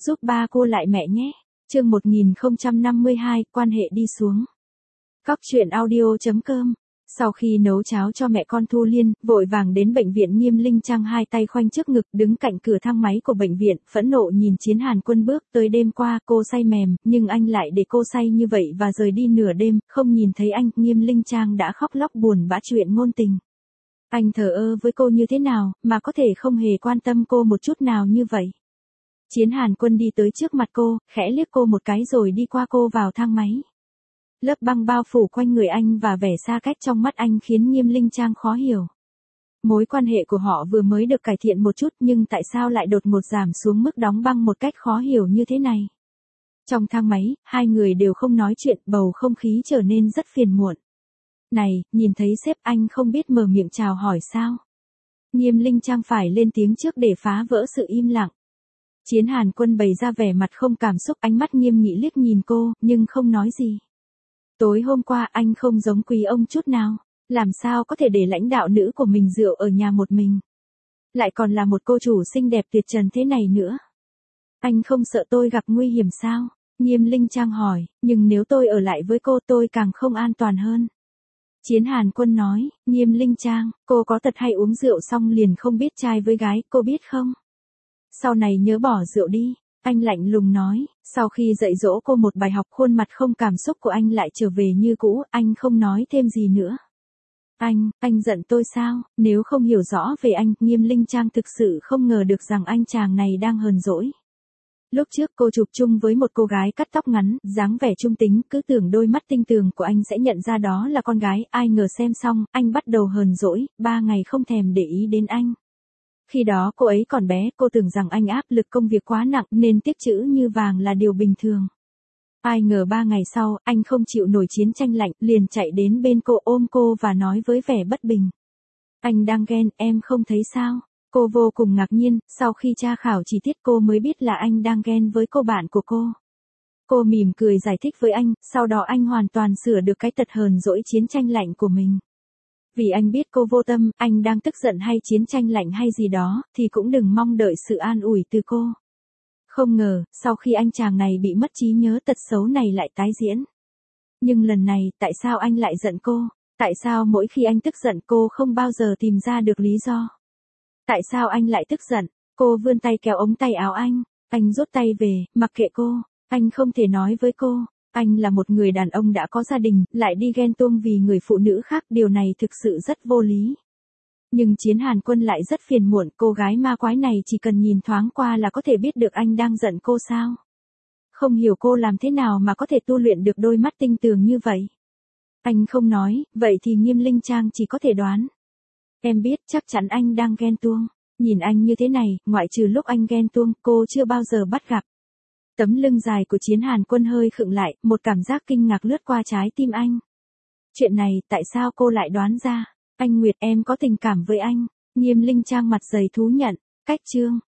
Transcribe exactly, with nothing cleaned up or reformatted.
giúp ba cô lại mẹ nhé. Chương một nghìn không trăm năm mươi hai, quan hệ đi xuống. Cóc truyện audio chấm com. Sau khi nấu cháo cho mẹ con Thu Liên, vội vàng đến bệnh viện Nghiêm Linh Trang hai tay khoanh trước ngực đứng cạnh cửa thang máy của bệnh viện, phẫn nộ nhìn Chiến Hàn Quân bước tới. Đêm qua cô say mềm, nhưng anh lại để cô say như vậy và rời đi nửa đêm, không nhìn thấy anh. Nghiêm Linh Trang đã khóc lóc buồn bã chuyện ngôn tình. Anh thờ ơ với cô như thế nào, mà có thể không hề quan tâm cô một chút nào như vậy. Chiến Hàn Quân đi tới trước mặt cô, khẽ liếc cô một cái rồi đi qua cô vào thang máy. Lớp băng bao phủ quanh người anh và vẻ xa cách trong mắt anh khiến Nghiêm Linh Trang khó hiểu. Mối quan hệ của họ vừa mới được cải thiện một chút nhưng tại sao lại đột ngột giảm xuống mức đóng băng một cách khó hiểu như thế này. Trong thang máy, hai người đều không nói chuyện, bầu không khí trở nên rất phiền muộn. Này, nhìn thấy sếp anh không biết mở miệng chào hỏi sao? Nghiêm Linh Trang phải lên tiếng trước để phá vỡ sự im lặng. Chiến Hàn Quân bày ra vẻ mặt không cảm xúc, ánh mắt nghiêm nghị liếc nhìn cô, nhưng không nói gì. Tối hôm qua anh không giống quý ông chút nào, làm sao có thể để lãnh đạo nữ của mình rượu ở nhà một mình. Lại còn là một cô chủ xinh đẹp tuyệt trần thế này nữa. Anh không sợ tôi gặp nguy hiểm sao? Nghiêm Linh Trang hỏi, nhưng nếu tôi ở lại với cô tôi càng không an toàn hơn. Chiến Hàn Quân nói, Nghiêm Linh Trang, cô có tật hay uống rượu xong liền không biết trai với gái, cô biết không? Sau này nhớ bỏ rượu đi. Anh lạnh lùng nói, sau khi dạy dỗ cô một bài học, khuôn mặt không cảm xúc của anh lại trở về như cũ, anh không nói thêm gì nữa. Anh, anh giận tôi sao? Nếu không hiểu rõ về anh, Nghiêm Linh Trang thực sự không ngờ được rằng anh chàng này đang hờn dỗi. Lúc trước cô chụp chung với một cô gái cắt tóc ngắn, dáng vẻ trung tính, cứ tưởng đôi mắt tinh tường của anh sẽ nhận ra đó là con gái, ai ngờ xem xong, anh bắt đầu hờn dỗi, ba ngày không thèm để ý đến anh. Khi đó cô ấy còn bé, cô tưởng rằng anh áp lực công việc quá nặng nên tiếc chữ như vàng là điều bình thường. Ai ngờ ba ngày sau, anh không chịu nổi chiến tranh lạnh, liền chạy đến bên cô ôm cô và nói với vẻ bất bình. Anh đang ghen, em không thấy sao? Cô vô cùng ngạc nhiên, sau khi tra khảo chi tiết cô mới biết là anh đang ghen với cô bạn của cô. Cô mỉm cười giải thích với anh, sau đó anh hoàn toàn sửa được cái tật hờn dỗi chiến tranh lạnh của mình. Vì anh biết cô vô tâm, anh đang tức giận hay chiến tranh lạnh hay gì đó, thì cũng đừng mong đợi sự an ủi từ cô. Không ngờ, sau khi anh chàng này bị mất trí nhớ, tật xấu này lại tái diễn. Nhưng lần này, tại sao anh lại giận cô? Tại sao mỗi khi anh tức giận cô không bao giờ tìm ra được lý do? Tại sao anh lại tức giận? Cô vươn tay kéo ống tay áo anh. Anh rút tay về, mặc kệ cô. Anh không thể nói với cô. Anh là một người đàn ông đã có gia đình, lại đi ghen tuông vì người phụ nữ khác, điều này thực sự rất vô lý. Nhưng Chiến Hàn Quân lại rất phiền muộn, cô gái ma quái này chỉ cần nhìn thoáng qua là có thể biết được anh đang giận cô sao? Không hiểu cô làm thế nào mà có thể tu luyện được đôi mắt tinh tường như vậy. Anh không nói, vậy thì Nghiêm Linh Trang chỉ có thể đoán. Em biết chắc chắn anh đang ghen tuông. Nhìn anh như thế này, ngoại trừ lúc anh ghen tuông, cô chưa bao giờ bắt gặp. Tấm lưng dài của Chiến Hàn Quân hơi khựng lại, một cảm giác kinh ngạc lướt qua trái tim anh. Chuyện này, tại sao cô lại đoán ra? Anh Nguyệt, em có tình cảm với anh. Nghiêm Linh Trang mặt dày thú nhận. Cách chương.